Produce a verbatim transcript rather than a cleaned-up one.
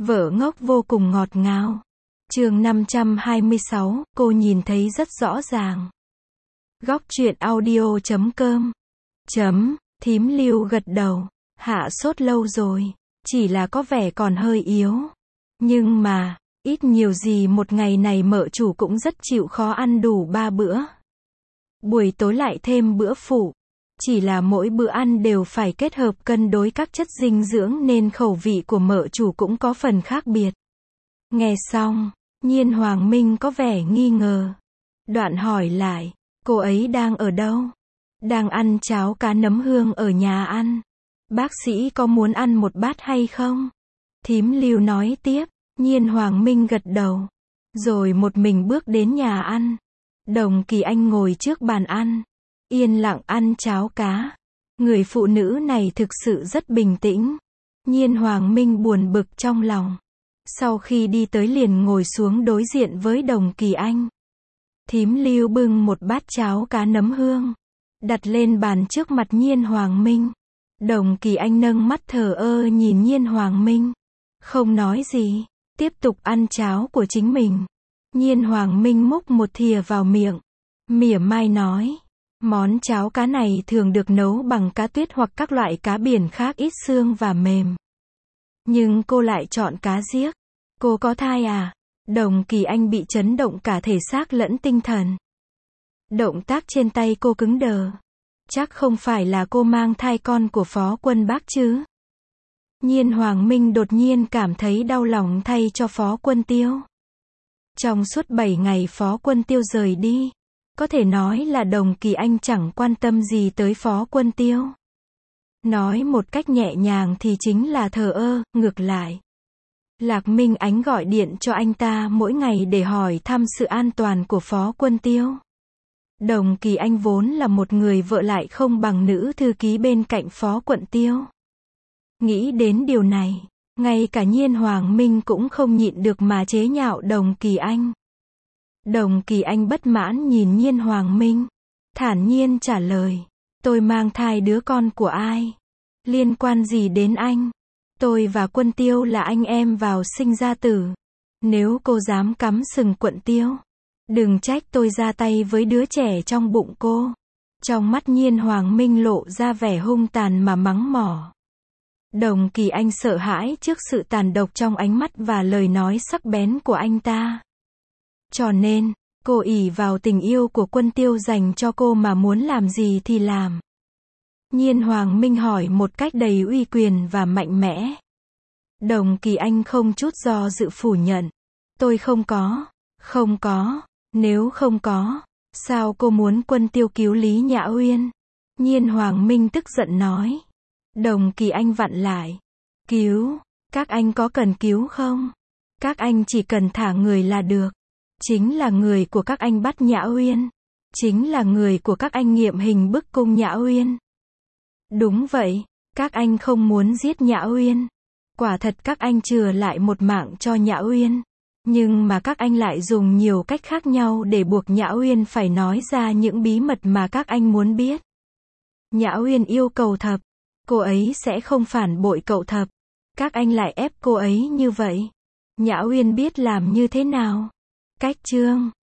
Vợ ngốc vô cùng ngọt ngào. Chương năm trăm hai mươi sáu, cô nhìn thấy rất rõ ràng. Góc truyện audio chấm com. Chấm, thím Lưu gật đầu. Hạ sốt lâu rồi, chỉ là có vẻ còn hơi yếu. Nhưng mà, ít nhiều gì một ngày này mợ chủ cũng rất chịu khó ăn đủ ba bữa. Buổi tối lại thêm bữa phụ. Chỉ là mỗi bữa ăn đều phải kết hợp cân đối các chất dinh dưỡng nên khẩu vị của mợ chủ cũng có phần khác biệt. Nghe xong, Nhiên Hoàng Minh có vẻ nghi ngờ. Đoạn hỏi lại, cô ấy đang ở đâu? Đang ăn cháo cá nấm hương ở nhà ăn. Bác sĩ có muốn ăn một bát hay không? Thím Lưu nói tiếp. Nhiên Hoàng Minh gật đầu. Rồi một mình bước đến nhà ăn. Đồng Kỳ Anh ngồi trước bàn ăn. Yên lặng ăn cháo cá. Người phụ nữ này thực sự rất bình tĩnh. Nhiên Hoàng Minh buồn bực trong lòng. Sau khi đi tới liền ngồi xuống đối diện với Đồng Kỳ Anh. Thím Lưu bưng một bát cháo cá nấm hương. Đặt lên bàn trước mặt Nhiên Hoàng Minh. Đồng Kỳ Anh nâng mắt thờ ơ nhìn Nhiên Hoàng Minh. Không nói gì. Tiếp tục ăn cháo của chính mình. Nhiên Hoàng Minh múc một thìa vào miệng. Mỉa mai nói. Món cháo cá này thường được nấu bằng cá tuyết hoặc các loại cá biển khác ít xương và mềm. Nhưng cô lại chọn cá giếc. Cô có thai à? Đồng Kỳ Anh bị chấn động cả thể xác lẫn tinh thần. Động tác trên tay cô cứng đờ. Chắc không phải là cô mang thai con của Phó Quân Bác chứ? Nhiên Hoàng Minh đột nhiên cảm thấy đau lòng thay cho Phó Quân Tiêu. Trong suốt bảy ngày Phó Quân Tiêu rời đi, có thể nói là Đồng Kỳ Anh chẳng quan tâm gì tới Phó Quân Tiêu. Nói một cách nhẹ nhàng thì chính là thờ ơ. Ngược lại, Lạc Minh Ánh gọi điện cho anh ta mỗi ngày để hỏi thăm sự an toàn của Phó Quân Tiêu. Đồng Kỳ Anh vốn là một người vợ lại không bằng nữ thư ký bên cạnh Phó Quận Tiêu. Nghĩ đến điều này, ngay cả Nhiên Hoàng Minh cũng không nhịn được mà chế nhạo Đồng Kỳ Anh. Đồng Kỳ Anh bất mãn nhìn Nhiên Hoàng Minh, thản nhiên trả lời, tôi mang thai đứa con của ai? Liên quan gì đến anh? Tôi và Quân Tiêu là anh em vào sinh ra tử. Nếu cô dám cắm sừng Quận Tiêu, đừng trách tôi ra tay với đứa trẻ trong bụng cô. Trong mắt Nhiên Hoàng Minh lộ ra vẻ hung tàn mà mắng mỏ. Đồng Kỳ Anh sợ hãi trước sự tàn độc trong ánh mắt và lời nói sắc bén của anh ta. Cho nên, cô ỷ vào tình yêu của Quân Tiêu dành cho cô mà muốn làm gì thì làm. Nhiên Hoàng Minh hỏi một cách đầy uy quyền và mạnh mẽ. Đồng Kỳ Anh không chút do dự phủ nhận. Tôi không có, không có, nếu không có, sao cô muốn Quân Tiêu cứu Lý Nhã Uyên? Nhiên Hoàng Minh tức giận nói. Đồng Kỳ Anh vặn lại. Cứu, các anh có cần cứu không? Các anh chỉ cần thả người là được. Chính là người của các anh bắt Nhã Uyên. Chính là người của các anh nghiệm hình bức cung Nhã Uyên. Đúng vậy, các anh không muốn giết Nhã Uyên. Quả thật các anh chừa lại một mạng cho Nhã Uyên. Nhưng mà các anh lại dùng nhiều cách khác nhau để buộc Nhã Uyên phải nói ra những bí mật mà các anh muốn biết. Nhã Uyên yêu cậu Thập. Cô ấy sẽ không phản bội cậu Thập. Các anh lại ép cô ấy như vậy. Nhã Uyên biết làm như thế nào? Cách chương